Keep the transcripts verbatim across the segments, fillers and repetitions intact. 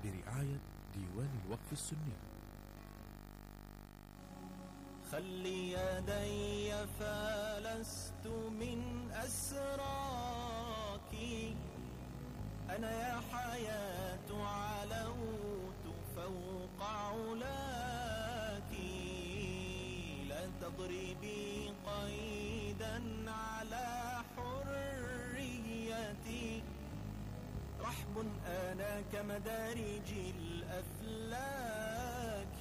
برعاية ديوان الوقف السني. خلي يدي فلست من أسراك، أنا يا حياة علوت فوق علاك. لا تضربي قيدا على حريتي، رحب أنا كمدارج الأفلاك.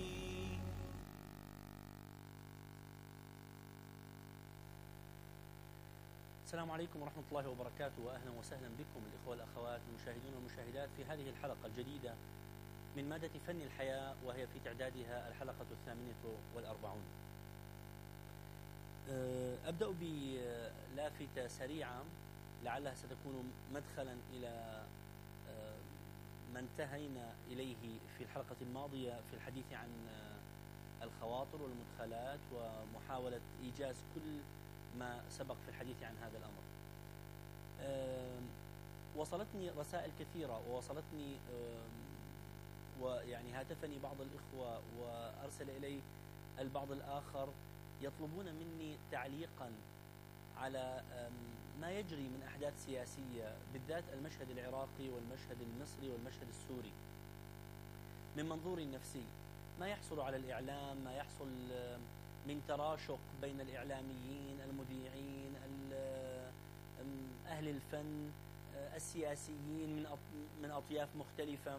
السلام عليكم ورحمة الله وبركاته، وأهلا وسهلا بكم الإخوة والأخوات المشاهدون والمشاهدات في هذه الحلقة الجديدة من مادة فن الحياة، وهي في تعدادها الحلقة الثامنة والأربعون. أبدأ بلافتة سريعة لعلها ستكون مدخلا إلى ما انتهينا إليه في الحلقة الماضية في الحديث عن الخواطر والمدخلات ومحاولة إيجاز كل ما سبق في الحديث عن هذا الأمر. وصلتني رسائل كثيرة ووصلتني ويعني هاتفني بعض الإخوة وأرسل إلي البعض الآخر يطلبون مني تعليقا على ما يجري من أحداث سياسية، بالذات المشهد العراقي والمشهد المصري والمشهد السوري، من منظور نفسي. ما يحصل على الإعلام، ما يحصل من تراشق بين الإعلاميين، المذيعين، أهل الفن، السياسيين من من أطياف مختلفة.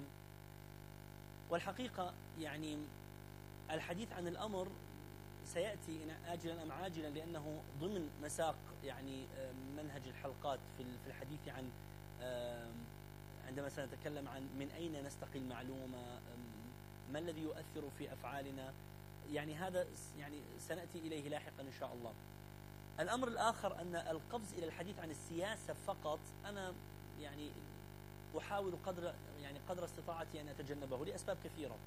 والحقيقة يعني الحديث عن الأمر سيأتي آجلا أم عاجلا، لأنه ضمن مساق يعني منهج الحلقات في الحديث عن عندما سنتكلم عن من أين نستقي المعلومة، ما الذي يؤثر في أفعالنا. يعني هذا يعني سنأتي إليه لاحقا إن شاء الله. الأمر الآخر أن القفز إلى الحديث عن السياسة فقط أنا يعني أحاول قدر يعني قدر استطاعتي أن أتجنبه لأسباب كثيرة،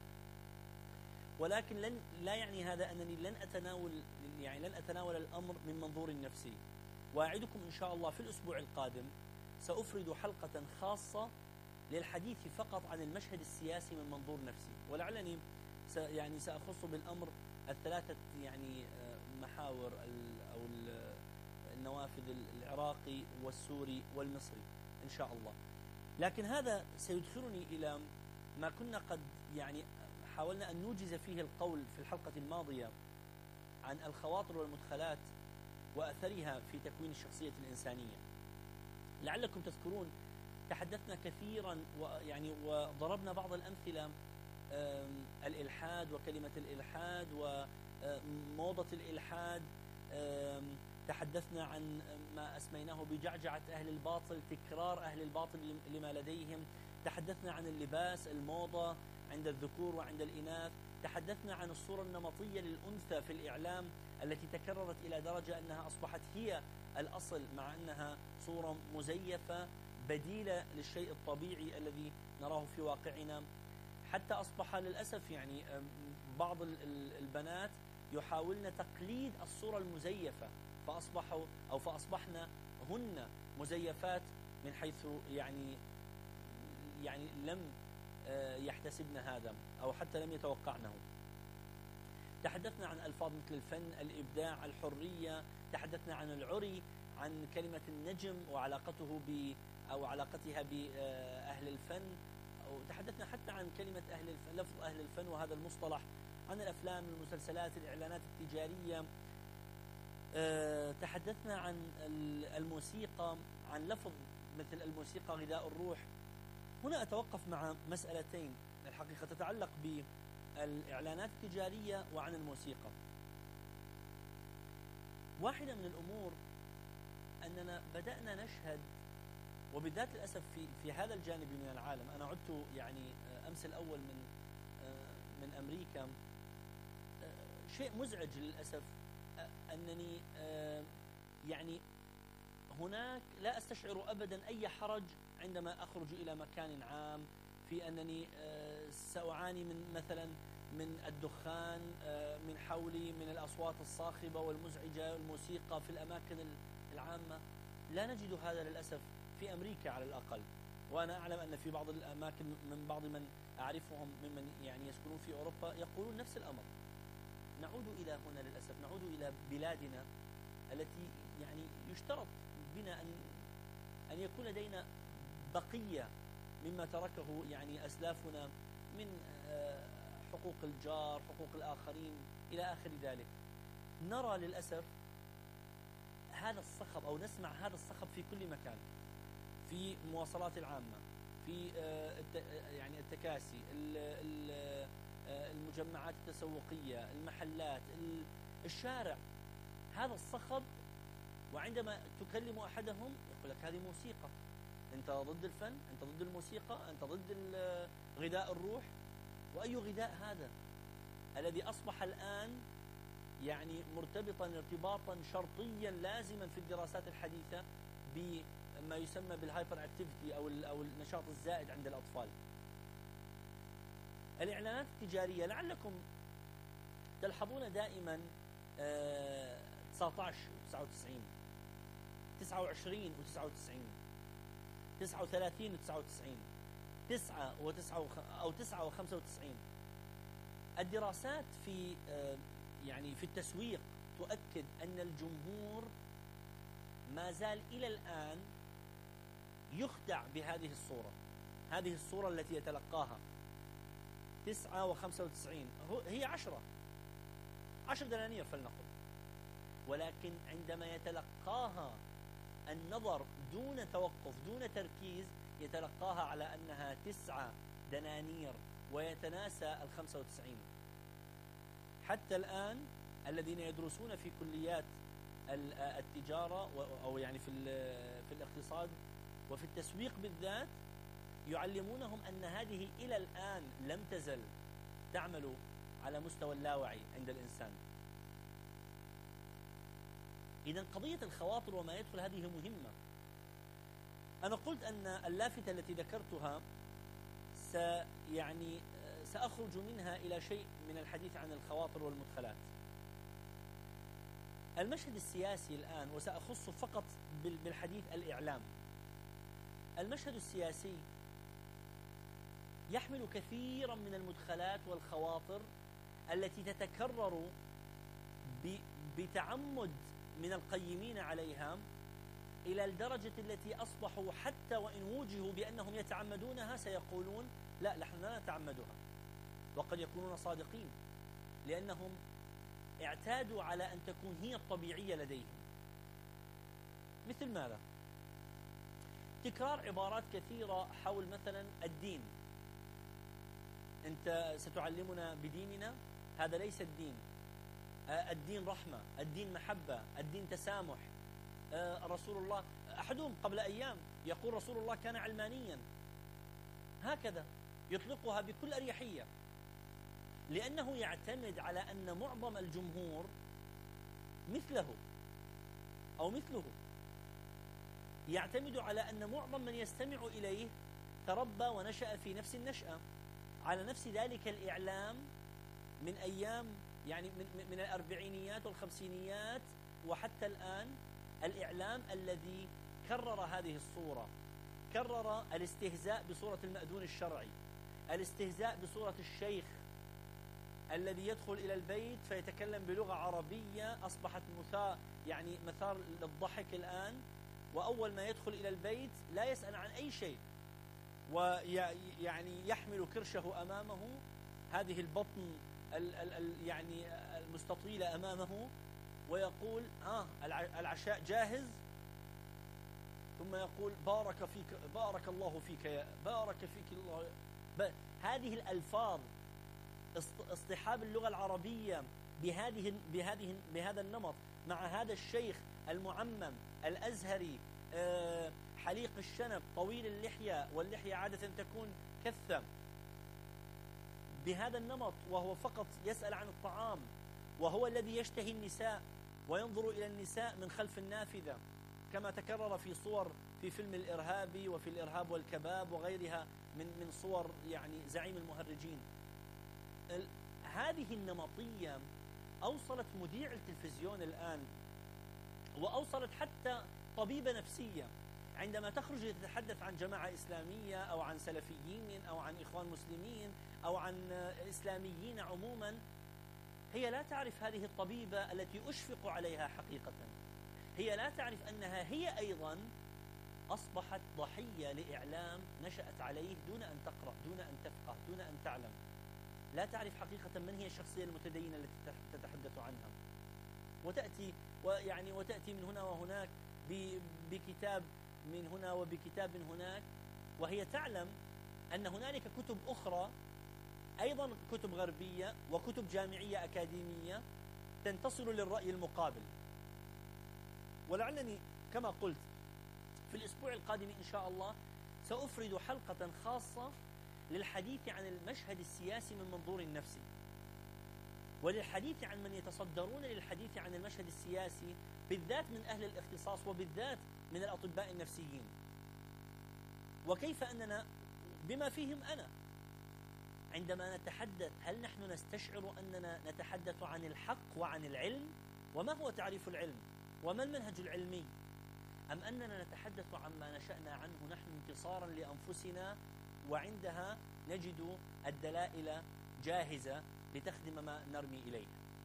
ولكن لن لا يعني هذا أنني لن أتناول يعني لن أتناول الأمر من منظور نفسي. وأعدكم إن شاء الله في الأسبوع القادم سأفرد حلقة خاصة للحديث فقط عن المشهد السياسي من منظور نفسي، ولعلني يعني سأخص بالأمر الثلاثة يعني محاور أو النوافذ العراقي والسوري والمصري إن شاء الله. لكن هذا سيدخلني إلى ما كنا قد يعني حاولنا أن نوجز فيه القول في الحلقة الماضية عن الخواطر والمدخلات وأثرها في تكوين الشخصية الإنسانية. لعلكم تذكرون تحدثنا كثيرا ويعني وضربنا بعض الأمثلة، الإلحاد وكلمة الإلحاد وموضة الإلحاد، تحدثنا عن ما أسميناه بجعجعة أهل الباطل، تكرار أهل الباطل لما لديهم، تحدثنا عن اللباس، الموضة عند الذكور وعند الإناث، تحدثنا عن الصورة النمطية للأنثى في الإعلام التي تكررت إلى درجة أنها أصبحت هي الأصل، مع أنها صورة مزيفة بديلة للشيء الطبيعي الذي نراه في واقعنا. حتى أصبح للأسف يعني بعض البنات يحاولن تقليد الصورة المزيفة، فأصبحوا أو فأصبحن هن مزيفات من حيث يعني يعني لم يحتسبن هذا أو حتى لم يتوقعنه. تحدثنا عن ألفاظ مثل الفن، الإبداع، الحرية، تحدثنا عن العري، عن كلمة النجم وعلاقته ب أو علاقتها بأهل الفن، وتحدثنا حتى عن كلمة أهل الفن، لفظ أهل الفن وهذا المصطلح، عن الأفلام، المسلسلات، الإعلانات التجارية. أه تحدثنا عن الموسيقى، عن لفظ مثل الموسيقى غذاء الروح. هنا أتوقف مع مسألتين الحقيقة تتعلق بالإعلانات التجارية وعن الموسيقى. واحدة من الأمور أننا بدأنا نشهد، وبالذات للأسف في في هذا الجانب من العالم. أنا عدت يعني أمس الأول من من أمريكا. شيء مزعج للأسف أنني يعني هناك لا أستشعر أبدا أي حرج عندما أخرج إلى مكان عام في أنني سأعاني من مثلا من الدخان من حولي، من الأصوات الصاخبة والمزعجة، الموسيقى في الأماكن العامة. لا نجد هذا للأسف في أمريكا على الأقل. وأنا أعلم أن في بعض الأماكن من بعض من أعرفهم ممن يعني يسكنون في أوروبا يقولون نفس الأمر. نعود إلى هنا للأسف، نعود إلى بلادنا التي يعني يشترط بنا أن أن يكون لدينا بقية مما تركه يعني أسلافنا من حقوق الجار، حقوق الآخرين إلى آخر ذلك. نرى للأسف هذا الصخب أو نسمع هذا الصخب في كل مكان، في المواصلات العامة، في يعني التكاسي، المجمعات التسوقية، المحلات، الشارع، هذا الصخب. وعندما تكلم أحدهم يقول لك هذه موسيقى، أنت ضد الفن، أنت ضد الموسيقى، أنت ضد غذاء الروح. وأي غذاء هذا الذي أصبح الآن يعني مرتبطا ارتباطا شرطيا لازما في الدراسات الحديثة بما يسمى بالهايبر اكتيفيتي أو أو النشاط الزائد عند الأطفال. الإعلانات التجارية لعلكم تلحظون دائما تسعة عشر وتسعة وتسعين، تسعة وعشرين وتسعة وتسعين، تسعة وثلاثين وتسعة وتسعين، تسعة وتسعة أو تسعة وخمسة وتسعين. الدراسات في يعني في التسويق تؤكد أن الجمهور ما زال إلى الآن يخدع بهذه الصورة، هذه الصورة التي يتلقاها تسعة وخمسة وتسعين هي عشرة عشر دنانير فلنقل، ولكن عندما يتلقاها النظر دون توقف دون تركيز يتلقاها على أنها تسعة دنانير ويتناسى الخمسة وتسعين. حتى الآن الذين يدرسون في كليات التجارة أو يعني في في الاقتصاد وفي التسويق بالذات يعلمونهم أن هذه إلى الآن لم تزل تعمل على مستوى اللاوعي عند الإنسان. إذن قضية الخواطر وما يدخل هذه مهمة. أنا قلت أن اللافتة التي ذكرتها سيعني سأخرج منها إلى شيء من الحديث عن الخواطر والمدخلات. المشهد السياسي الآن، وسأخص فقط بالحديث الإعلام، المشهد السياسي يحمل كثيرا من المدخلات والخواطر التي تتكرر بتعمد من القيمين عليها إلى الدرجة التي أصبحوا حتى وإن وجهوا بأنهم يتعمدونها سيقولون لا نحن لا نتعمدها، وقد يكونون صادقين لأنهم اعتادوا على أن تكون هي الطبيعية لديهم. مثل ماذا؟ تكرار عبارات كثيرة حول مثلا الدين. أنت ستعلمنا بديننا، هذا ليس الدين. الدين رحمة، الدين محبة، الدين تسامح. رسول الله، أحدهم قبل أيام يقول رسول الله كان علمانيا، هكذا يطلقها بكل أريحية لأنه يعتمد على أن معظم الجمهور مثله أو مثله، يعتمد على أن معظم من يستمع إليه تربى ونشأ في نفس النشأة على نفس ذلك الإعلام من أيام يعني من, من الأربعينيات والخمسينيات وحتى الآن. الإعلام الذي كرر هذه الصورة، كرر الاستهزاء بصورة المأذون الشرعي، الاستهزاء بصورة الشيخ الذي يدخل إلى البيت فيتكلم بلغة عربية أصبحت مثار يعني مثار للضحك الآن، وأول ما يدخل إلى البيت لا يسأل عن أي شيء، ويعني يحمل كرشه أمامه، هذه البطن ال ال ال يعني المستطيلة أمامه، ويقول آه العشاء جاهز، ثم يقول بارك فيك بارك الله فيك يا بارك فيك الله. هذه الألفاظ اصطحاب اللغة العربية بهذه بهذه بهذا النمط مع هذا الشيخ المعمم الأزهري حليق الشنب طويل اللحية، واللحية عادة تكون كثة، بهذا النمط، وهو فقط يسأل عن الطعام، وهو الذي يشتهي النساء وينظر إلى النساء من خلف النافذة كما تكرر في صور في فيلم الإرهابي وفي الإرهاب والكباب وغيرها من من صور يعني زعيم المهرجين. هذه النمطية أوصلت مذيع التلفزيون الآن، وأوصلت حتى طبيبة نفسية عندما تخرج لتتحدث عن جماعة إسلامية أو عن سلفيين أو عن إخوان مسلمين أو عن إسلاميين عموما، هي لا تعرف هذه الطبيبة التي أشفق عليها حقيقة. هي لا تعرف أنها هي أيضا أصبحت ضحية لإعلام نشأت عليه دون أن تقرأ، دون أن تفقه، دون أن تعلم. لا تعرف حقيقة من هي الشخصية المتدينة التي تتحدث عنها، وتأتي ويعني وتأتي من هنا وهناك بكتاب من هنا وبكتاب من هناك، وهي تعلم أن هنالك كتب أخرى أيضا كتب غربية وكتب جامعية أكاديمية تنتصر للرأي المقابل. ولعلني كما قلت في الأسبوع القادم إن شاء الله سأفرد حلقة خاصة للحديث عن المشهد السياسي من منظور نفسي، وللحديث عن من يتصدرون للحديث عن المشهد السياسي بالذات من أهل الاختصاص وبالذات من الأطباء النفسيين، وكيف أننا بما فيهم أنا عندما نتحدث هل نحن نستشعر أننا نتحدث عن الحق وعن العلم؟ وما هو تعريف العلم؟ وما المنهج العلمي؟ أم أننا نتحدث عما نشأنا عنه نحن انتصارا لأنفسنا، وعندها نجد الدلائل جاهزة لتخدم ما نرمي إليه؟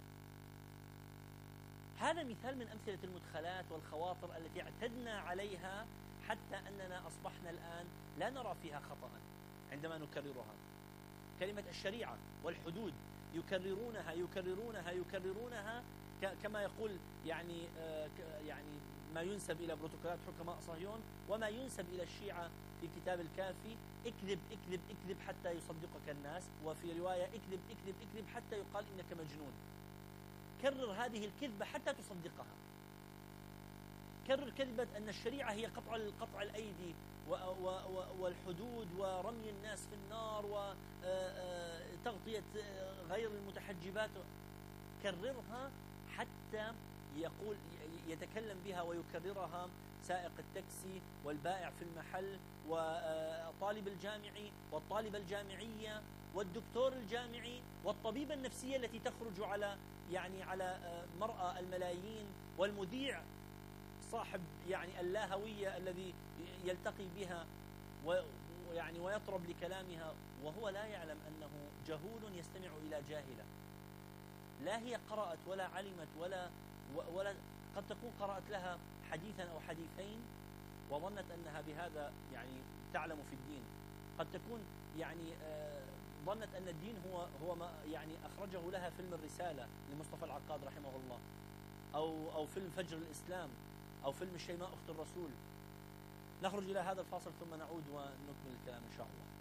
هذا مثال من أمثلة المدخلات والخواطر التي اعتدنا عليها حتى أننا أصبحنا الآن لا نرى فيها خطأ عندما نكررها. كلمة الشريعة والحدود يكررونها يكررونها يكررونها كما يقول يعني يعني ما ينسب إلى بروتوكولات حكماء صهيون وما ينسب إلى الشيعة في كتاب الكافي: اكذب اكذب اكذب حتى يصدقك الناس، وفي رواية اكذب اكذب اكذب حتى يقال إنك مجنون. كرر هذه الكذبة حتى تصدقها. كرر كذبة أن الشريعة هي قطع قطع الأيدي والحدود ورمي الناس في النار وتغطية غير المتحجبات. كررها حتى يقول يتكلم بها ويكررها سائق التاكسي والبائع في المحل والطالب الجامعي والطالبة الجامعية والدكتور الجامعي والطبيبة النفسية التي تخرج على يعني على مرأى الملايين والمذيع صاحب يعني اللاهوية الذي يلتقي بها ويعني ويطرب لكلامها وهو لا يعلم أنه جهول يستمع إلى جاهلة. لا هي قرأت ولا علمت ولا ولا قد تكون قرأت لها حديثا أو حديثين وظنت أنها بهذا يعني تعلم في الدين. قد تكون يعني ظنت أن الدين هو هو ما يعني أخرجه لها فيلم الرسالة لمصطفى العقاد رحمه الله، أو أو فيلم فجر الإسلام، أو فيلم الشيماء أخت الرسول. نخرج إلى هذا الفاصل ثم نعود ونكمل الكلام إن شاء الله.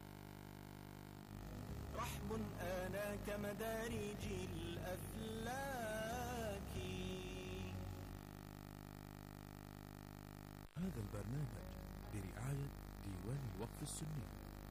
رحب آناك مدارج الأفلاك. هذا البرنامج برعاية ديوان الوقف السني.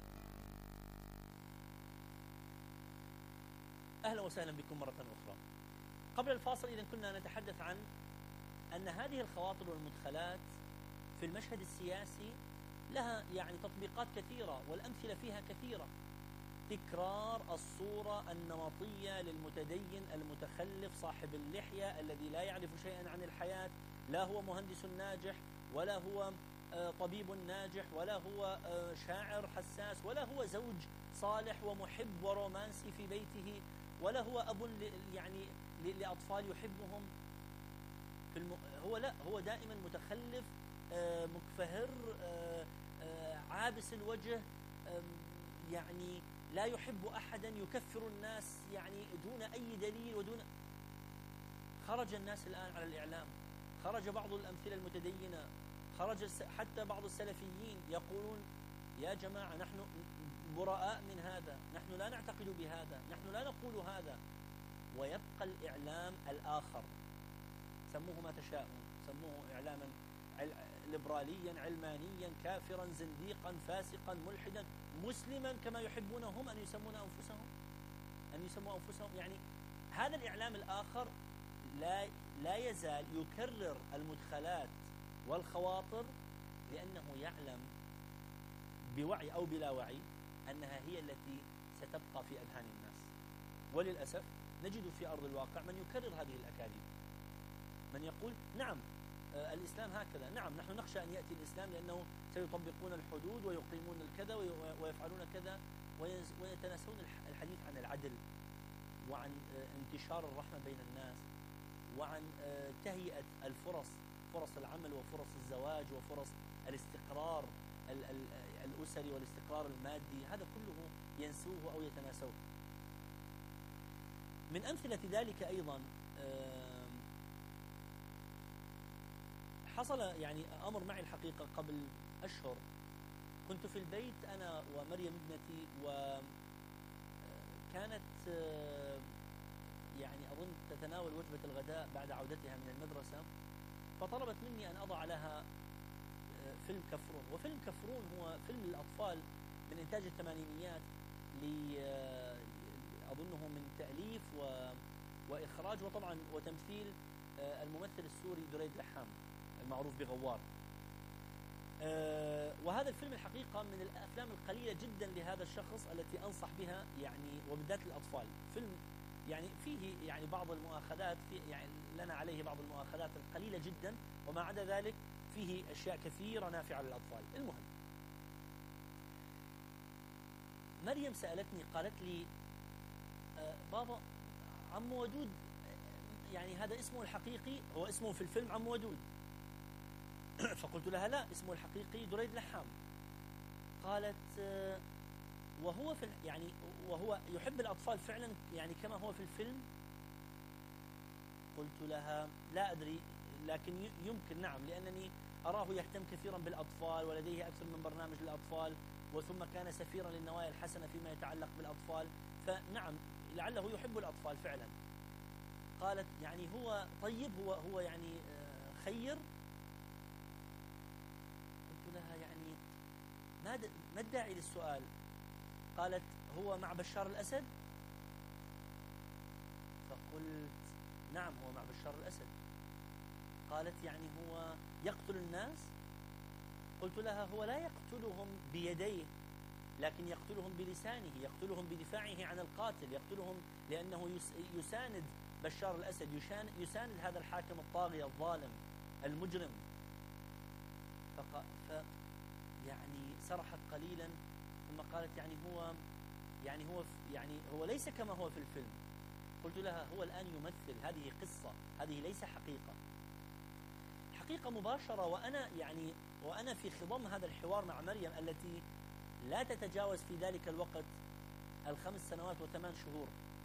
أهلا وسهلا بكم مرة أخرى. قبل الفاصل إذا كنا نتحدث عن أن هذه الخواطر والمدخلات في المشهد السياسي لها يعني تطبيقات كثيرة والأمثلة فيها كثيرة. تكرار الصورة النمطية للمتدين المتخلف صاحب اللحية الذي لا يعرف شيئا عن الحياة، لا هو مهندس ناجح ولا هو طبيب ناجح ولا هو شاعر حساس ولا هو زوج صالح ومحب ورومانسي في بيته ولا هو أب يعني لأطفال يحبهم. في الم... هو لا هو دائما متخلف مكفهر عابس الوجه، يعني لا يحب أحدا، يكفر الناس يعني دون أي دليل ودون. خرج الناس الآن على الإعلام، خرج بعض الأمثلة المتدينة، خرج حتى بعض السلفيين يقولون يا جماعة نحن براء من هذا، نحن لا نعتقد بهذا، نحن لا نقول هذا. ويبقى الإعلام الآخر، سموه ما تشاءون، سموه إعلاما ليبراليا علمانيا كافرا زنديقا فاسقا ملحدا مسلما كما يحبون هم أن يسمون أنفسهم أن يسموا أنفسهم يعني هذا الإعلام الآخر لا لا يزال يكرر المدخلات والخواطر لأنه يعلم بوعي أو بلا وعي أنها هي التي ستبقى في أذهان الناس. وللأسف نجد في أرض الواقع من يكرر هذه الأكاذيب، من يقول نعم آه الإسلام هكذا. نعم نحن نخشى أن يأتي الإسلام لأنه سيطبقون الحدود ويقيمون الكذا ويفعلون كذا ويتناسون الحديث عن العدل وعن آه انتشار الرحمة بين الناس وعن آه تهيئة الفرص، فرص العمل وفرص الزواج وفرص الاستقرار الأسري والاستقرار المادي. هذا كله ينسوه أو يتناسوه. من أمثلة ذلك أيضا حصل يعني أمر معي الحقيقة قبل أشهر. كنت في البيت أنا ومريم ابنتي وكانت يعني أظن تتناول وجبة الغداء بعد عودتها من المدرسة، فطلبت مني أن أضع لها فيلم كفرون. وفيلم كفرون هو فيلم للأطفال من إنتاج الثمانينيات، أظنه من تأليف و... وإخراج وطبعا وتمثيل الممثل السوري دريد لحام المعروف بغوار. وهذا الفيلم الحقيقة من الأفلام القليلة جدا لهذا الشخص التي أنصح بها يعني وبالذات للأطفال. فيلم يعني فيه يعني بعض المؤاخذات، في يعني لنا عليه بعض المؤاخذات القليلة جدا، وما عدا ذلك فيه أشياء كثيرة نافعة للأطفال. المهم مريم سألتني قالت لي آه بابا عم ودود يعني هذا اسمه الحقيقي، هو اسمه في الفيلم عم ودود. فقلت لها لا، اسمه الحقيقي دريد لحام. قالت آه وهو في يعني وهو يحب الأطفال فعلا يعني كما هو في الفيلم؟ قلت لها لا أدري، لكن يمكن نعم، لأنني أراه يهتم كثيرا بالأطفال ولديه أكثر من برنامج للأطفال، وثم كان سفيرا للنوايا الحسنة فيما يتعلق بالأطفال، فنعم لعله يحب الأطفال فعلا. قالت يعني هو طيب، هو هو يعني خير؟ قلت لها يعني ما ما الداعي للسؤال؟ قالت هو مع بشار الأسد؟ فقلت نعم هو مع بشار الأسد. قالت يعني هو يقتل الناس؟ قلت لها هو لا يقتلهم بيديه، لكن يقتلهم بلسانه، يقتلهم بدفاعه عن القاتل، يقتلهم لأنه يساند بشار الأسد، يساند هذا الحاكم الطاغية الظالم المجرم. فق... ف يعني سرحت قليلا ثم قالت يعني هو يعني هو يعني هو ليس كما هو في الفيلم. قلت لها هو الآن يمثل، هذه قصة، هذه ليس حقيقة. حقيقة مباشرة، وأنا يعني وأنا في خضم هذا الحوار مع مريم التي لا تتجاوز في ذلك الوقت الخمس سنوات وثمان شهور.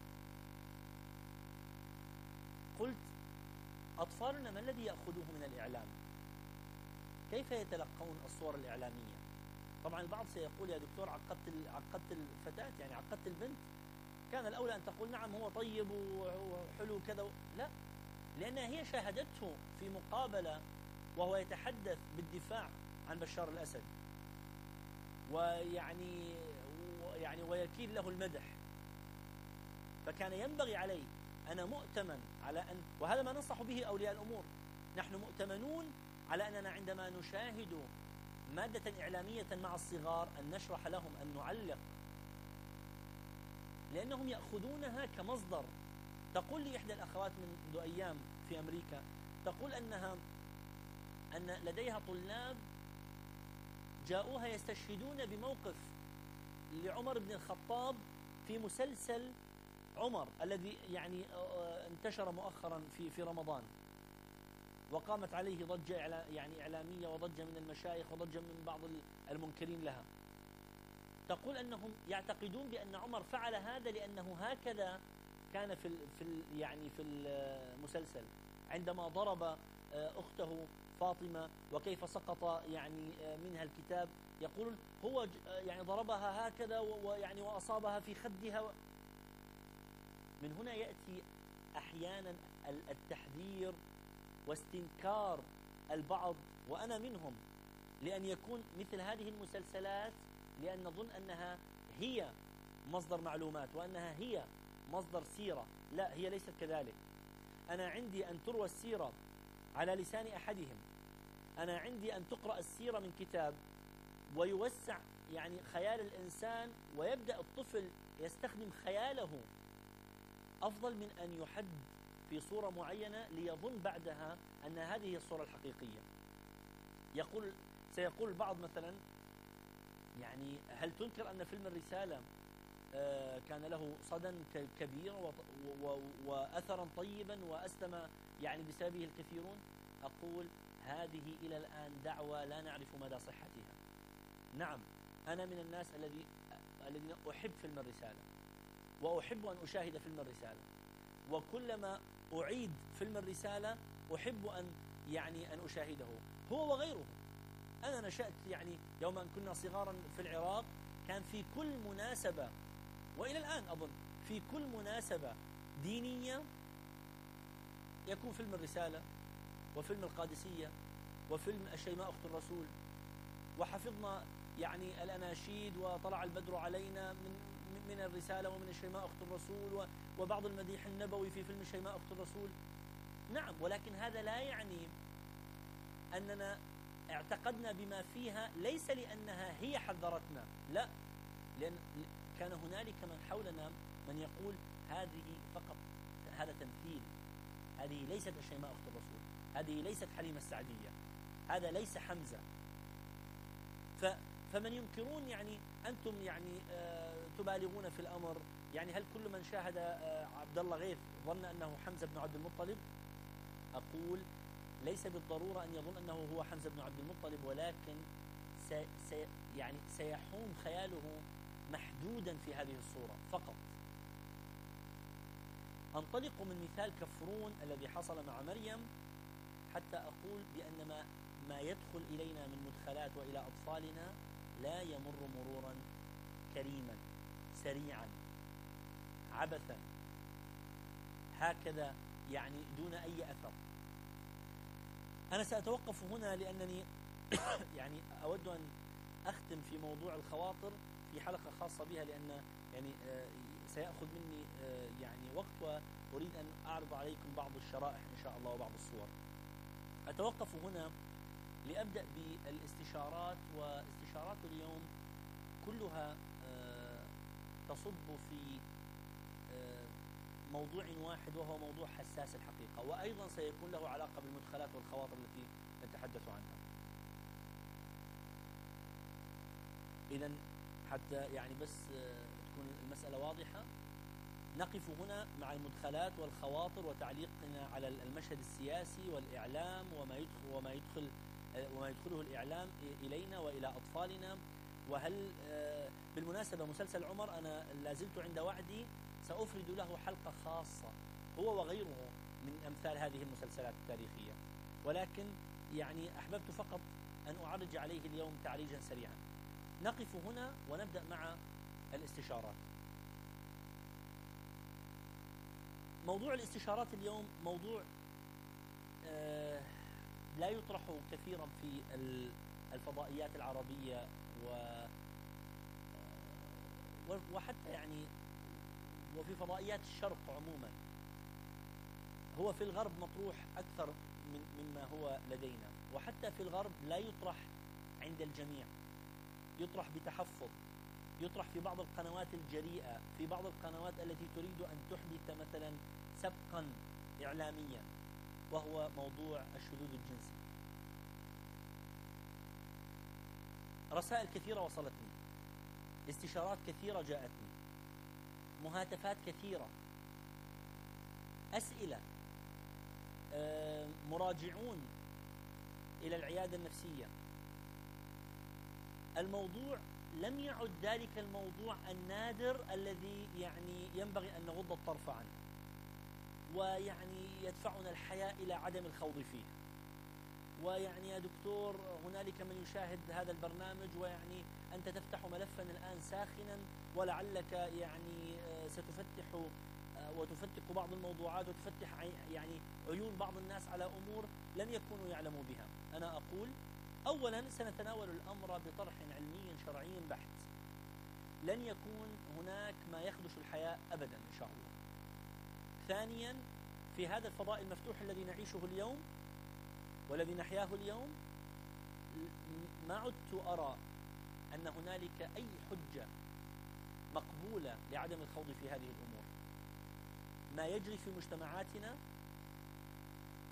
قلت أطفالنا ما الذي يأخذوه من الإعلام؟ كيف يتلقون الصور الإعلامية؟ طبعا البعض سيقول يا دكتور عقدت عقدت الفتاة، يعني عقدت البنت، كان الأولى أن تقول نعم هو طيب وحلو كذا. لا، لأنها هي شاهدته في مقابلة وهو يتحدث بالدفاع عن بشار الأسد، ويعني يعني ويكيل له المدح. فكان ينبغي علي، أنا مؤتمن على أن، وهذا ما ننصح به أولياء الأمور، نحن مؤتمنون على أننا عندما نشاهد مادة إعلامية مع الصغار أن نشرح لهم، أن نعلق، لأنهم يأخذونها كمصدر. تقول لي إحدى الأخوات منذ أيام في أمريكا، تقول أنها أن لديها طلاب جاءوها يستشهدون بموقف لعمر بن الخطاب في مسلسل عمر الذي يعني انتشر مؤخرا في في رمضان، وقامت عليه ضجة يعني إعلامية وضجة من المشايخ وضجة من بعض المنكرين لها. تقول أنهم يعتقدون بأن عمر فعل هذا لأنه هكذا كان في في يعني في المسلسل عندما ضرب أخته فاطمة وكيف سقط يعني منها الكتاب، يقول هو يعني ضربها هكذا ويعني وأصابها في خدها. من هنا يأتي أحيانا التحذير واستنكار البعض، وأنا منهم، لأن يكون مثل هذه المسلسلات، لأن نظن أنها هي مصدر معلومات وأنها هي مصدر سيرة. لا، هي ليست كذلك. أنا عندي أن تروى السيرة على لسان أحدهم، أنا عندي أن تقرأ السيرة من كتاب ويوسع يعني خيال الإنسان، ويبدأ الطفل يستخدم خياله أفضل من أن يحد في صورة معينة ليظن بعدها أن هذه هي الصورة الحقيقية. يقول سيقول البعض مثلا يعني هل تنكر أن فيلم الرسالة كان له صدى كبير وأثرا طيبا وأسلم يعني بسببه الكثيرون؟ أقول هذه إلى الآن دعوة لا نعرف مدى صحتها. نعم، أنا من الناس الذي الذين أحب فيلم الرسالة وأحب أن أشاهد فيلم الرسالة، وكلما أعيد فيلم الرسالة أحب أن يعني أن أشاهده هو وغيره. أنا نشأت يعني يوم أن كنا صغارا في العراق كان في كل مناسبة، وإلى الآن أظن في كل مناسبة دينية يكون فيلم الرسالة وفيلم القادسية وفيلم الشيماء أخت الرسول، وحفظنا يعني الأناشيد وطلع البدر علينا من من الرسالة ومن الشيماء أخت الرسول وبعض المديح النبوي في فيلم الشيماء أخت الرسول. نعم، ولكن هذا لا يعني أننا اعتقدنا بما فيها ليس لأنها هي حذرتنا، لا، لأن كان هنالك من حولنا من يقول هذه فقط هذا تمثيل، هذه ليست الشيماء أخت الرسول، هذه ليست حليمة السعدية، هذا ليس حمزة. ف فمن ينكرون يعني أنتم يعني آه تبالغون في الأمر، يعني هل كل من شاهد آه عبد الله غيث ظن أنه حمزة بن عبد المطلب؟ أقول ليس بالضرورة أن يظن أنه هو حمزة بن عبد المطلب، ولكن سي سي يعني سيحوم خياله محدودا في هذه الصورة فقط. أنطلق من مثال كفرون الذي حصل مع مريم حتى أقول بأن ما, ما يدخل إلينا من مدخلات وإلى أطفالنا لا يمر مرورا كريما سريعا عبثا هكذا يعني دون أي أثر. أنا سأتوقف هنا لأنني يعني أود أن أختم في موضوع الخواطر في حلقة خاصة بها، لأن يعني سيأخذ مني يعني وقت، وأريد أن أعرض عليكم بعض الشرائح إن شاء الله وبعض الصور. أتوقف هنا لأبدأ بالاستشارات، واستشارات اليوم كلها تصب في موضوع واحد وهو موضوع حساس الحقيقة، وأيضا سيكون له علاقة بالمدخلات والخواطر التي نتحدث عنها. إذن حتى يعني بس تكون المسألة واضحة، نقف هنا مع المدخلات والخواطر وتعليقنا على المشهد السياسي والإعلام وما يدخل وما يدخل وما يدخله الإعلام إلينا وإلى أطفالنا. وهل بالمناسبة مسلسل عمر أنا لازلت عند وعدي، سأفرد له حلقة خاصة هو وغيره من أمثال هذه المسلسلات التاريخية، ولكن يعني أحببت فقط أن أعرج عليه اليوم تعريجا سريعا. نقف هنا ونبدأ مع الاستشارات. موضوع الاستشارات اليوم موضوع آه لا يطرح كثيرا في الفضائيات العربية وحتى يعني وفي فضائيات الشرق عموما. هو في الغرب مطروح أكثر من مما هو لدينا، وحتى في الغرب لا يطرح عند الجميع، يطرح بتحفظ، يطرح في بعض القنوات الجريئة، في بعض القنوات التي تريد أن تحدث مثلا سبقا إعلاميا، وهو موضوع الشذوذ الجنسي. رسائل كثيرة وصلتني، استشارات كثيرة جاءتني، مهاتفات كثيرة، أسئلة، مراجعون إلى العيادة النفسية. الموضوع لم يعد ذلك الموضوع النادر الذي يعني ينبغي أن نغض الطرف عنه، ويعني يدفعنا الحياء إلى عدم الخوض فيه. ويعني يا دكتور هنالك من يشاهد هذا البرنامج، ويعني أنت تفتح ملفا الآن ساخنا، ولعلك يعني ستفتح وتفتق بعض الموضوعات وتفتح يعني عيون بعض الناس على أمور لم يكونوا يعلموا بها. أنا أقول أولا سنتناول الأمر بطرح علمي شرعي بحت، لن يكون هناك ما يخدش الحياة أبدا إن شاء الله. ثانيا في هذا الفضاء المفتوح الذي نعيشه اليوم والذي نحياه اليوم، ما عدت أرى أن هنالك أي حجة مقبولة لعدم الخوض في هذه الأمور. ما يجري في مجتمعاتنا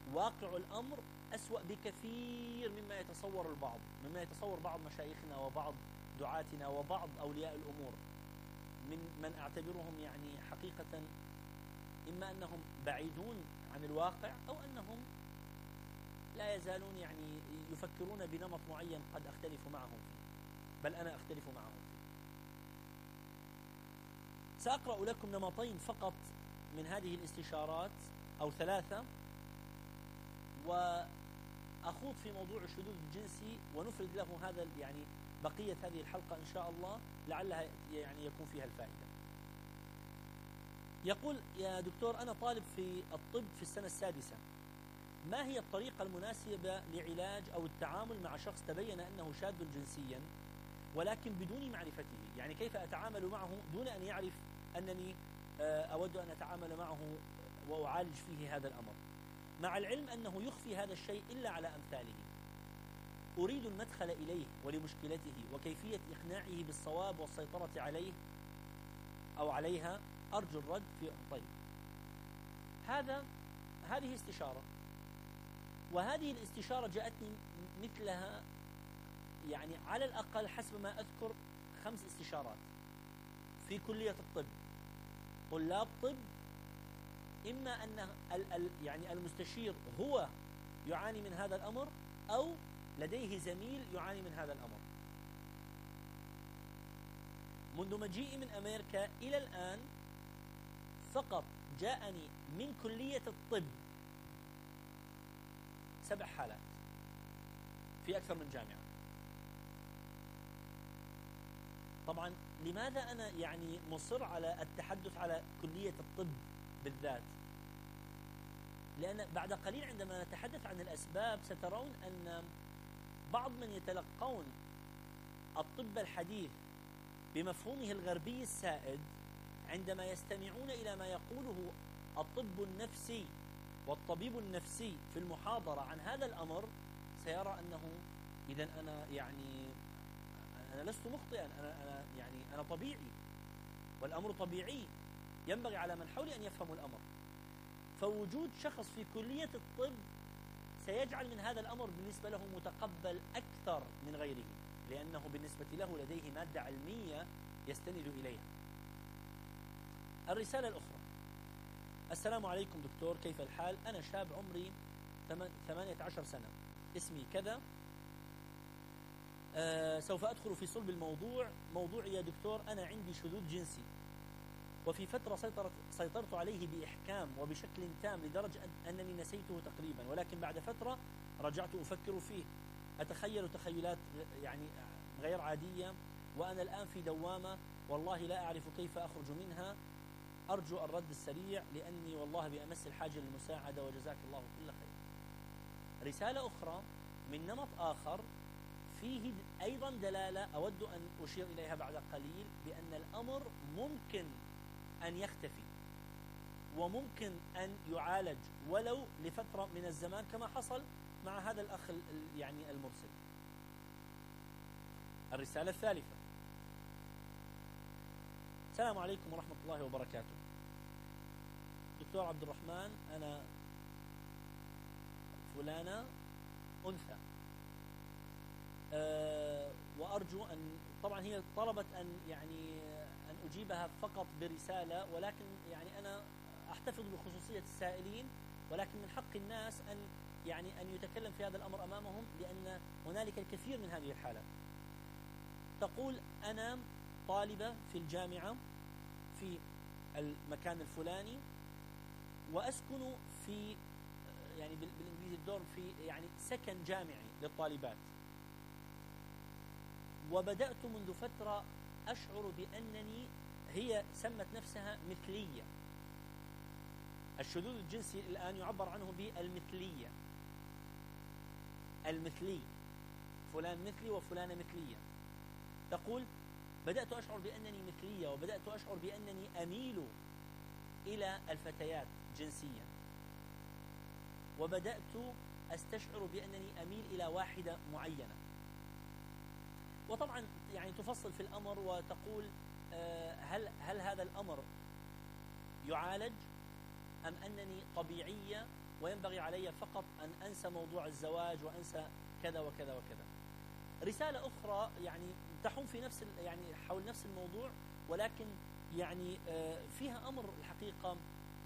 واقع الأمر أسوأ بكثير مما يتصور البعض، مما يتصور بعض مشايخنا وبعض دعاتنا وبعض أولياء الأمور، من من أعتبرهم يعني حقيقة إما أنهم بعيدون عن الواقع أو أنهم لا يزالون يعني يفكرون بنمط معين قد أختلف معهم فيه، بل أنا أختلف معهم فيه. سأقرأ لكم نمطين فقط من هذه الاستشارات أو ثلاثة، وأخوض في موضوع الشذوذ الجنسي ونفرد له هذا يعني بقية هذه الحلقة إن شاء الله، لعلها يعني يكون فيها الفائدة. يقول: يا دكتور، أنا طالب في الطب في السنة السادسة، ما هي الطريقة المناسبة لعلاج أو التعامل مع شخص تبين أنه شاذ جنسيا ولكن بدون معرفته؟ يعني كيف أتعامل معه دون أن يعرف أنني أود أن أتعامل معه وأعالج فيه هذا الأمر، مع العلم أنه يخفي هذا الشيء إلا على أمثاله. أريد المدخل إليه ولمشكلته وكيفية إقناعه بالصواب والسيطرة عليه أو عليها، أرجو الرد في طيب. هذا هذه استشارة، وهذه الاستشارة جاءتني مثلها يعني على الأقل حسب ما أذكر خمس استشارات في كلية الطب. طلاب طب إما أن ال ال يعني المستشير هو يعاني من هذا الأمر أو لديه زميل يعاني من هذا الأمر. منذ مجيئي من أمريكا إلى الآن فقط جاءني من كلية الطب سبع حالات في أكثر من جامعة. طبعا لماذا أنا يعني مصر على التحدث على كلية الطب بالذات؟ لأن بعد قليل عندما نتحدث عن الأسباب سترون أن بعض من يتلقون الطب الحديث بمفهومه الغربي السائد عندما يستمعون إلى ما يقوله الطب النفسي والطبيب النفسي في المحاضرة عن هذا الأمر سيرى أنه إذن أنا يعني أنا لست مخطئا، أنا أنا يعني أنا طبيعي والأمر طبيعي، ينبغي على من حولي أن يفهموا الأمر. فوجود شخص في كلية الطب سيجعل من هذا الأمر بالنسبة له متقبل أكثر من غيره، لأنه بالنسبة له لديه مادة علمية يستند إليها. الرسالة الأخرى: السلام عليكم دكتور، كيف الحال؟ أنا شاب عمري ثمانية عشر سنة، اسمي كذا، أه سوف أدخل في صلب الموضوع. موضوعي يا دكتور، أنا عندي شذوذ جنسي، وفي فترة سيطرت, سيطرت عليه بإحكام وبشكل تام لدرجة أنني نسيته تقريبا، ولكن بعد فترة رجعت أفكر فيه، أتخيل تخيلات يعني غير عادية، وأنا الآن في دوامة والله لا أعرف كيف أخرج منها، أرجو الرد السريع لأني والله بأمس الحاجة للمساعدة وجزاك الله كل خير. رسالة أخرى من نمط آخر فيه أيضا دلالة أود أن أشير إليها بعد قليل، بأن الأمر ممكن أن يختفي وممكن أن يعالج ولو لفترة من الزمان كما حصل مع هذا الأخ يعني المرسل. الرسالة الثالثة: السلام عليكم ورحمة الله وبركاته، دكتور عبد الرحمن، أنا فلانة أنثى، أه وأرجو أن، طبعا هي طلبت أن يعني أن أجيبها فقط برسالة، ولكن يعني أنا أحتفظ بخصوصية السائلين، ولكن من حق الناس أن يعني أن يتكلم في هذا الأمر أمامهم، لأن هنالك الكثير من هذه الحالات. تقول: أنا طالبة في الجامعة في المكان الفلاني، وأسكن في يعني بالإنجليزي الدور في يعني سكن جامعي للطالبات، وبدأت منذ فترة أشعر بأنني، هي سمت نفسها مثلية، الشذوذ الجنسي الآن يعبر عنه بالمثلية، المثلي، فلان مثلي وفلانة مثلية. تقول: بدأت أشعر بأنني مثلية، وبدأت أشعر بأنني أميل إلى الفتيات جنسيا، وبدأت أستشعر بأنني أميل إلى واحدة معينة. وطبعا يعني تفصل في الأمر وتقول: هل هل هذا الأمر يعالج أم أنني طبيعية وينبغي علي فقط أن أنسى موضوع الزواج وأنسى كذا وكذا وكذا. رسالة أخرى يعني تحوم في نفس يعني حول نفس الموضوع، ولكن يعني فيها أمر الحقيقة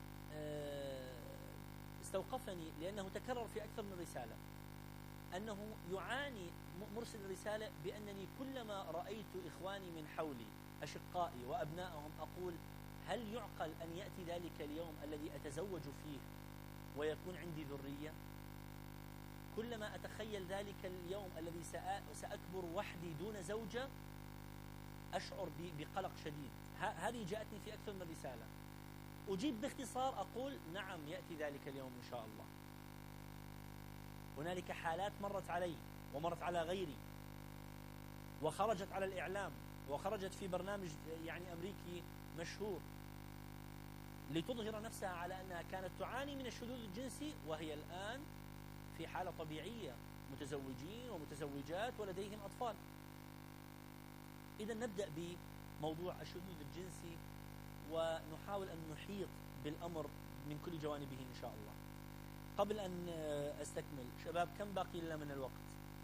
استوقفني لأنه تكرر في أكثر من رسالة، أنه يعاني مرسل الرسالة بأنني كلما رأيت إخواني من حولي أشقائي وأبنائهم أقول هل يعقل أن يأتي ذلك اليوم الذي أتزوج فيه ويكون عندي ذرية؟ كلما أتخيل ذلك اليوم الذي سأكبر وحدي دون زوجة أشعر بقلق شديد. هذه جاءتني في أكثر من رسالة. أجيب باختصار أقول نعم يأتي ذلك اليوم إن شاء الله. هنالك حالات مرت علي ومرت على غيري وخرجت على الإعلام وخرجت في برنامج يعني أمريكي مشهور لتظهر نفسها على أنها كانت تعاني من الشذوذ الجنسي، وهي الآن في حالة طبيعية، متزوجين ومتزوجات ولديهم أطفال. إذا نبدأ بموضوع الشذوذ الجنسي ونحاول أن نحيط بالأمر من كل جوانبه إن شاء الله. قبل أن أستكمل شباب، كم باقي لنا من الوقت؟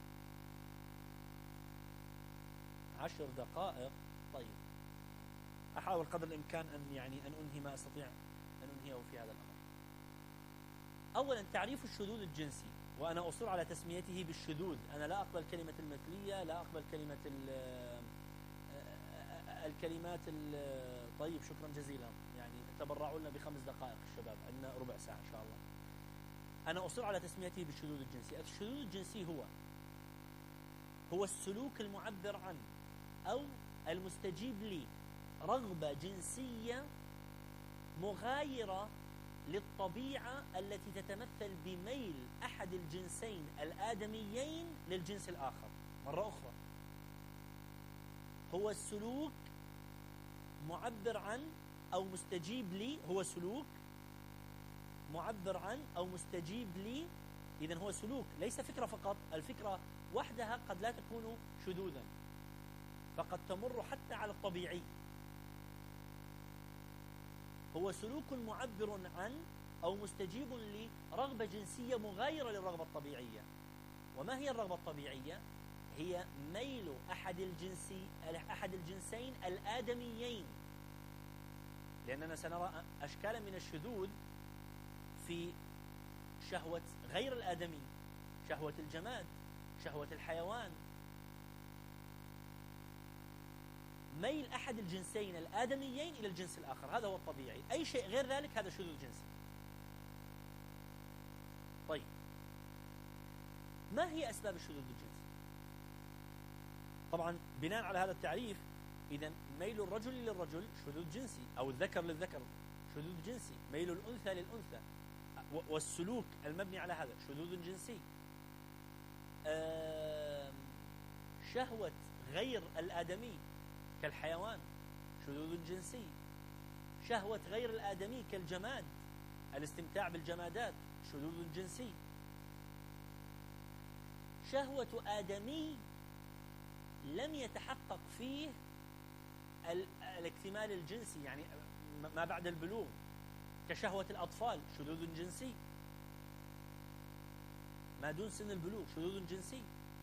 عشر دقائق. طيب أحاول قدر الإمكان أن يعني أن أنهي ما أستطيع أن أنهيه في هذا الأمر. أولا تعريف الشذوذ الجنسي، وأنا أصر على تسميته بالشذوذ. أنا لا أقبل كلمة المثلية، لا أقبل كلمة الكلمات. طيب شكرا جزيلا، يعني تبرعوا لنا بخمس دقائق الشباب، عندنا ربع ساعة إن شاء الله. أنا أصر على تسميته بالشذوذ الجنسي. الشذوذ الجنسي هو هو السلوك المعبر عن أو المستجيب لرغبة جنسية مغايرة للطبيعة التي تتمثل بميل أحد الجنسين الآدميين للجنس الآخر. مرة أخرى، هو السلوك معبر عن أو مستجيب لي، هو سلوك معبر عن أو مستجيب لي. إذن هو سلوك، ليس فكرة فقط. الفكرة وحدها قد لا تكون شذوذا، فقد تمر حتى على الطبيعي. هو سلوك معبر عن أو مستجيب لرغبة جنسية مغايرة للرغبة الطبيعية. وما هي الرغبة الطبيعية؟ هي ميل أحد الجنسي أحد الجنسين الآدميين، لأننا سنرى أشكالا من الشذوذ في شهوة غير الآدمي، شهوة الجماد، شهوة الحيوان. ميل أحد الجنسين الآدميين إلى الجنس الآخر، هذا هو الطبيعي. أي شيء غير ذلك هذا شذوذ جنسي. طيب ما هي أسباب الشذوذ الجنسي؟ طبعا بناء على هذا التعريف، إذن ميل الرجل للرجل شذوذ جنسي، أو الذكر للذكر شذوذ جنسي، ميل الأنثى للأنثى والسلوك المبني على هذا شذوذ جنسي. شهوة غير الآدمي كالحيوان شذوذ جنسي. شهوة غير الآدمي كالجماد، الاستمتاع بالجمادات شذوذ جنسي. شهوة آدمي لم يتحقق فيه الاكتمال الجنسي، يعني ما بعد البلوغ، كشهوة الأطفال شذوذ جنسي. ما دون سن البلوغ شذوذ جنسي.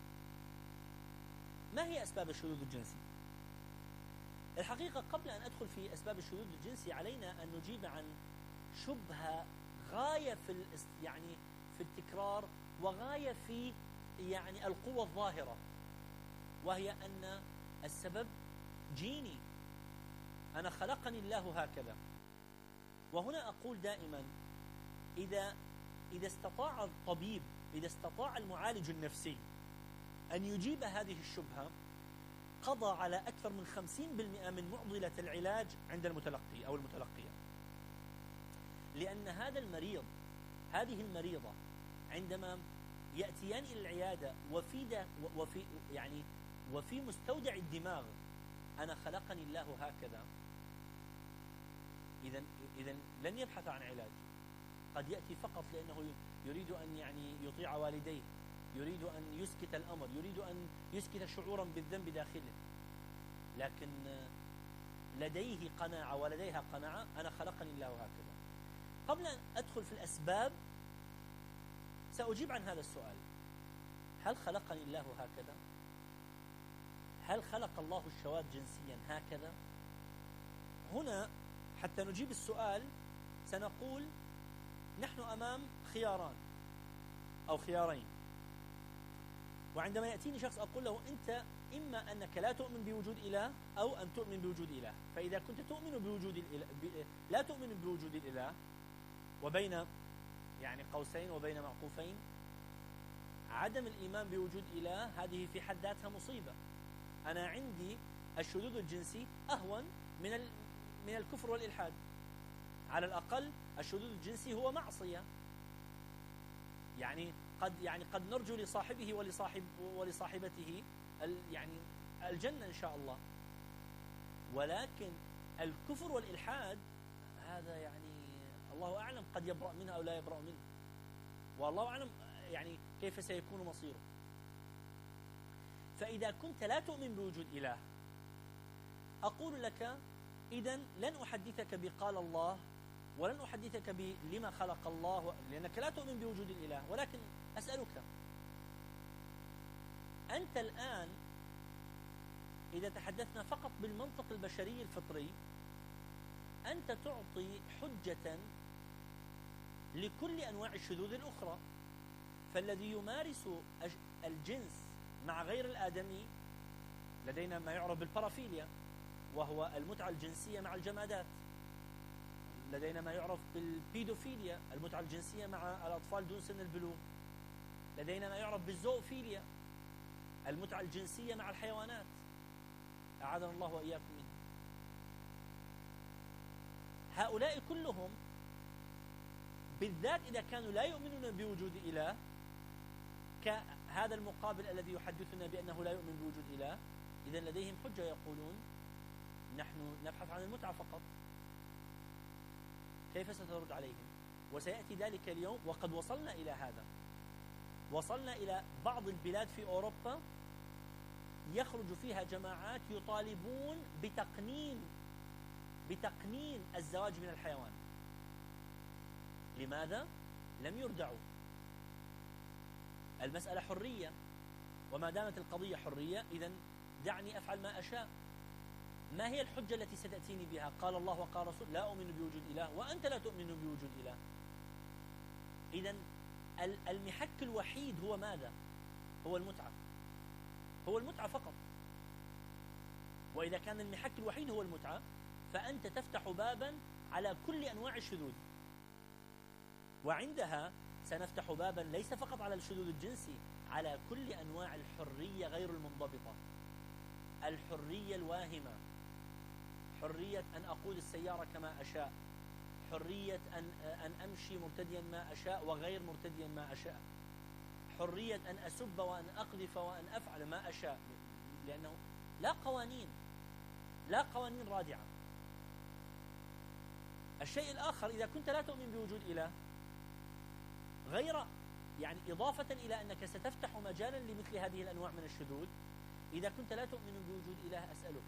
ما هي أسباب الشذوذ الجنسي؟ الحقيقة قبل أن أدخل في أسباب الشذوذ الجنسي علينا أن نجيب عن شبهة غاية في يعني في التكرار وغاية في يعني القوة الظاهرة، وهي أن السبب جيني. أنا خلقني الله هكذا. وهنا أقول دائما إذا إذا استطاع الطبيب، إذا استطاع المعالج النفسي أن يجيب هذه الشبهة، قضى على أكثر من خمسين بالمئة من معضلة العلاج عند المتلقي أو المتلقية. لأن هذا المريض، هذه المريضة، عندما يأتيان إلى العيادة وفي وفي يعني وفي مستودع الدماغ أنا خلقني الله هكذا، إذا إذا لن يبحث عن علاج. قد يأتي فقط لأنه يريد أن يعني يطيع والديه، يريد أن يسكت الأمر، يريد أن يسكت شعورا بالذنب داخله، لكن لديه قناعة ولديها قناعة أنا خلقني الله هكذا. قبل أن أدخل في الأسباب سأجيب عن هذا السؤال. هل خلقني الله هكذا؟ هل خلق الله الشواذ جنسيا هكذا؟ هنا حتى نجيب السؤال سنقول نحن أمام خياران أو خيارين، وعندما يأتيني شخص أقول له أنت إما أنك لا تؤمن بوجود إله أو أن تؤمن بوجود إله. فإذا كنت تؤمن بوجود الإله ب... لا تؤمن بوجود الإله، وبين يعني قوسين وبين معقوفين، عدم الإيمان بوجود إله هذه في حد ذاتها مصيبة. أنا عندي الشذوذ الجنسي أهون من ال... من الكفر والإلحاد. على الأقل الشذوذ الجنسي هو معصية، يعني قد يعني قد نرجو لصاحبه ولصاحب ولصاحبته ال... يعني الجنة إن شاء الله. ولكن الكفر والإلحاد هذا يعني الله أعلم قد يبرأ منه أو لا يبرأ منه، والله أعلم يعني كيف سيكون مصيره. فإذا كنت لا تؤمن بوجود إله أقول لك إذن لن أحدثك بقال الله، ولن أحدثك بلما خلق الله، لأنك لا تؤمن بوجود الإله. ولكن أسألك أنت الآن إذا تحدثنا فقط بالمنطق البشري الفطري، أنت تعطي حجة لكل أنواع الشذوذ الأخرى. فالذي يمارس الجنس مع غير الآدمي لدينا ما يعرف بالبارافيليا، وهو المتعة الجنسية مع الجمادات. لدينا ما يعرف بالبيدوفيليا، المتعة الجنسية مع الأطفال دون سن البلوغ. لدينا ما يعرف بالزوفيليا، المتعة الجنسية مع الحيوانات، أعاذنا الله وإياكم منه. هؤلاء كلهم بالذات إذا كانوا لا يؤمنون بوجود إله، كهذا المقابل الذي يحدثنا بأنه لا يؤمن بوجود إله، إذن لديهم حجة يقولون نحن نبحث عن المتعة فقط. كيف سترد عليهم؟ وسيأتي ذلك اليوم، وقد وصلنا إلى هذا. وصلنا إلى بعض البلاد في أوروبا يخرج فيها جماعات يطالبون بتقنين بتقنين الزواج من الحيوان. لماذا؟ لم يردعوا. المسألة حرية، وما دامت القضية حرية إذن دعني أفعل ما أشاء. ما هي الحجة التي ستأتيني بها؟ قال الله وقال رسول، لا أؤمن بوجود إله وأنت لا تؤمن بوجود إله. إذن المحك الوحيد هو ماذا؟ هو المتعة، هو المتعة فقط. وإذا كان المحك الوحيد هو المتعة فأنت تفتح بابا على كل أنواع الشذوذ، وعندها سنفتح بابا ليس فقط على الشذوذ الجنسي، على كل أنواع الحرية غير المنضبطة، الحرية الواهمة، حرية أن أقود السيارة كما أشاء، حرية أن أن أمشي مرتديا ما أشاء وغير مرتديا ما أشاء، حرية أن أسب وأن أقذف وأن أفعل ما أشاء، لأنه لا قوانين، لا قوانين رادعة. الشيء الآخر، إذا كنت لا تؤمن بوجود إله، غير يعني إضافة إلى أنك ستفتح مجالا لمثل هذه الأنواع من الشذوذ، إذا كنت لا تؤمن بوجود إله أسألك،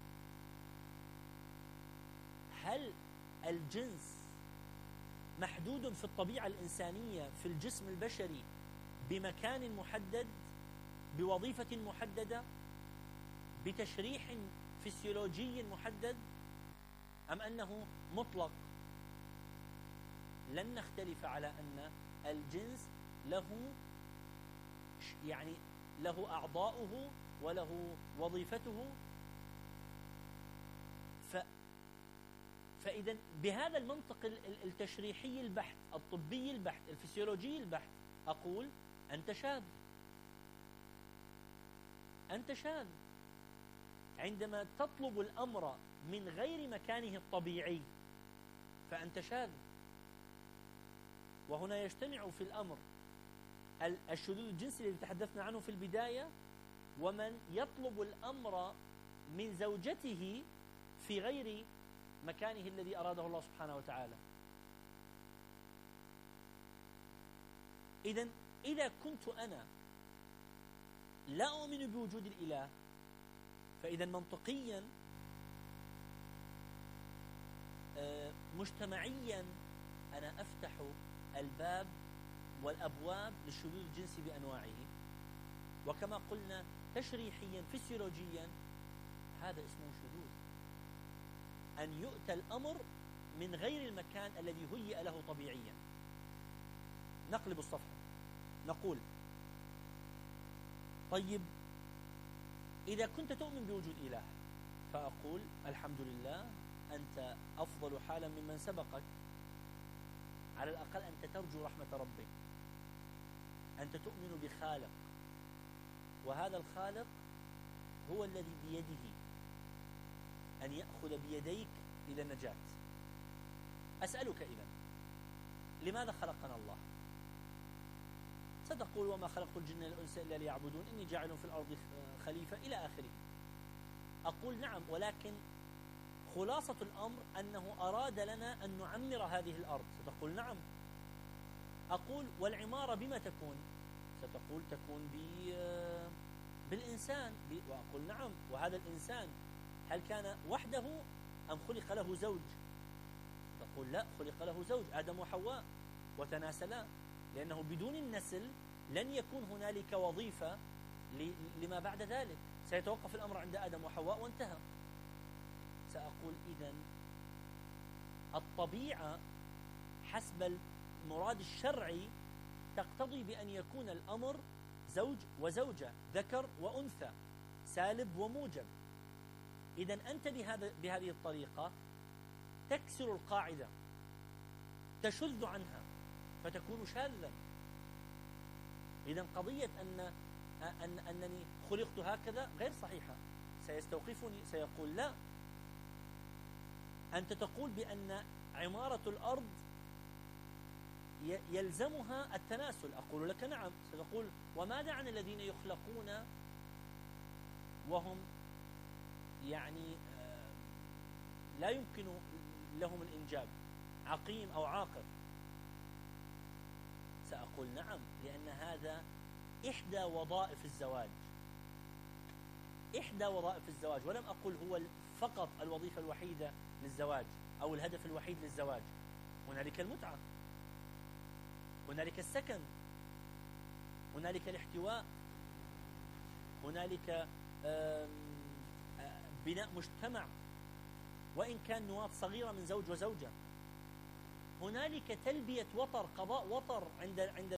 هل الجنس محدود في الطبيعة الإنسانية في الجسم البشري بمكان محدد، بوظيفة محددة، بتشريح فسيولوجي محدد، أم أنه مطلق؟ لن نختلف على أن الجنس له يعني له أعضاؤه وله وظيفته. ف فإذا بهذا المنطق التشريحي البحت، الطبي البحت، الفسيولوجي البحت، أقول أنت شاذ، أنت شاذ عندما تطلب الأمر من غير مكانه الطبيعي، فأنت شاذ. وهنا يجتمع في الأمر الشذوذ الجنسي الذي تحدثنا عنه في البداية، ومن يطلب الأمر من زوجته في غير مكانه الذي أراده الله سبحانه وتعالى. إذن إذا كنت أنا لا أؤمن بوجود الإله، فإذا منطقيا مجتمعيا أنا أفتح الباب والأبواب للشذوذ الجنسي بأنواعه. وكما قلنا تشريحيا فسيولوجيا هذا اسمه شذوذ، أن يؤتى الأمر من غير المكان الذي هيئ له طبيعيا. نقلب الصفحة، نقول طيب إذا كنت تؤمن بوجود إله، فأقول الحمد لله أنت أفضل حالا ممن سبقك، على الأقل أنت ترجو رحمة ربك، أنت تؤمن بخالق، وهذا الخالق هو الذي بيده أن يأخذ بيديك إلى النجاة. أسألك إذن لماذا خلقنا الله؟ ستقول وما خلقت الجن والإنس إلا ليعبدون، إني جاعل في الأرض خليفة إلى آخره. أقول نعم، ولكن خلاصة الأمر أنه أراد لنا أن نعمر هذه الأرض. ستقول نعم. أقول والعمارة بما تكون؟ ستقول تكون بالإنسان. وأقول نعم، وهذا الإنسان هل كان وحده أم خلق له زوج؟ تقول لا، خلق له زوج، آدم وحواء، وتناسلا، لأنه بدون النسل لن يكون هنالك وظيفة لما بعد ذلك، سيتوقف الأمر عند آدم وحواء وانتهى. سأقول إذن الطبيعة حسب المراد الشرعي تقتضي بأن يكون الأمر زوج وزوجة، ذكر وأنثى، سالب وموجب. إذن أنت بهذا بهذه الطريقة تكسر القاعدة، تشذ عنها فتكون شاذا. إذن قضية أن أن أنني خلقت هكذا غير صحيحة. سيستوقفني، سيقول لا، أنت تقول بأن عمارة الأرض يلزمها التناسل. أقول لك نعم. ستقول وماذا عن الذين يخلقون وهم يعني لا يمكن لهم الإنجاب، عقيم أو عاقر؟ سأقول نعم، لأن هذا إحدى وظائف الزواج، إحدى وظائف الزواج، ولم أقل هو فقط الوظيفة الوحيدة للزواج أو الهدف الوحيد للزواج. هنالك المتعة، هنالك السكن، هنالك الاحتواء، هنالك بناء مجتمع وإن كان نواة صغيرة من زوج وزوجة، هنالك تلبية وطر، قضاء وطر عند عند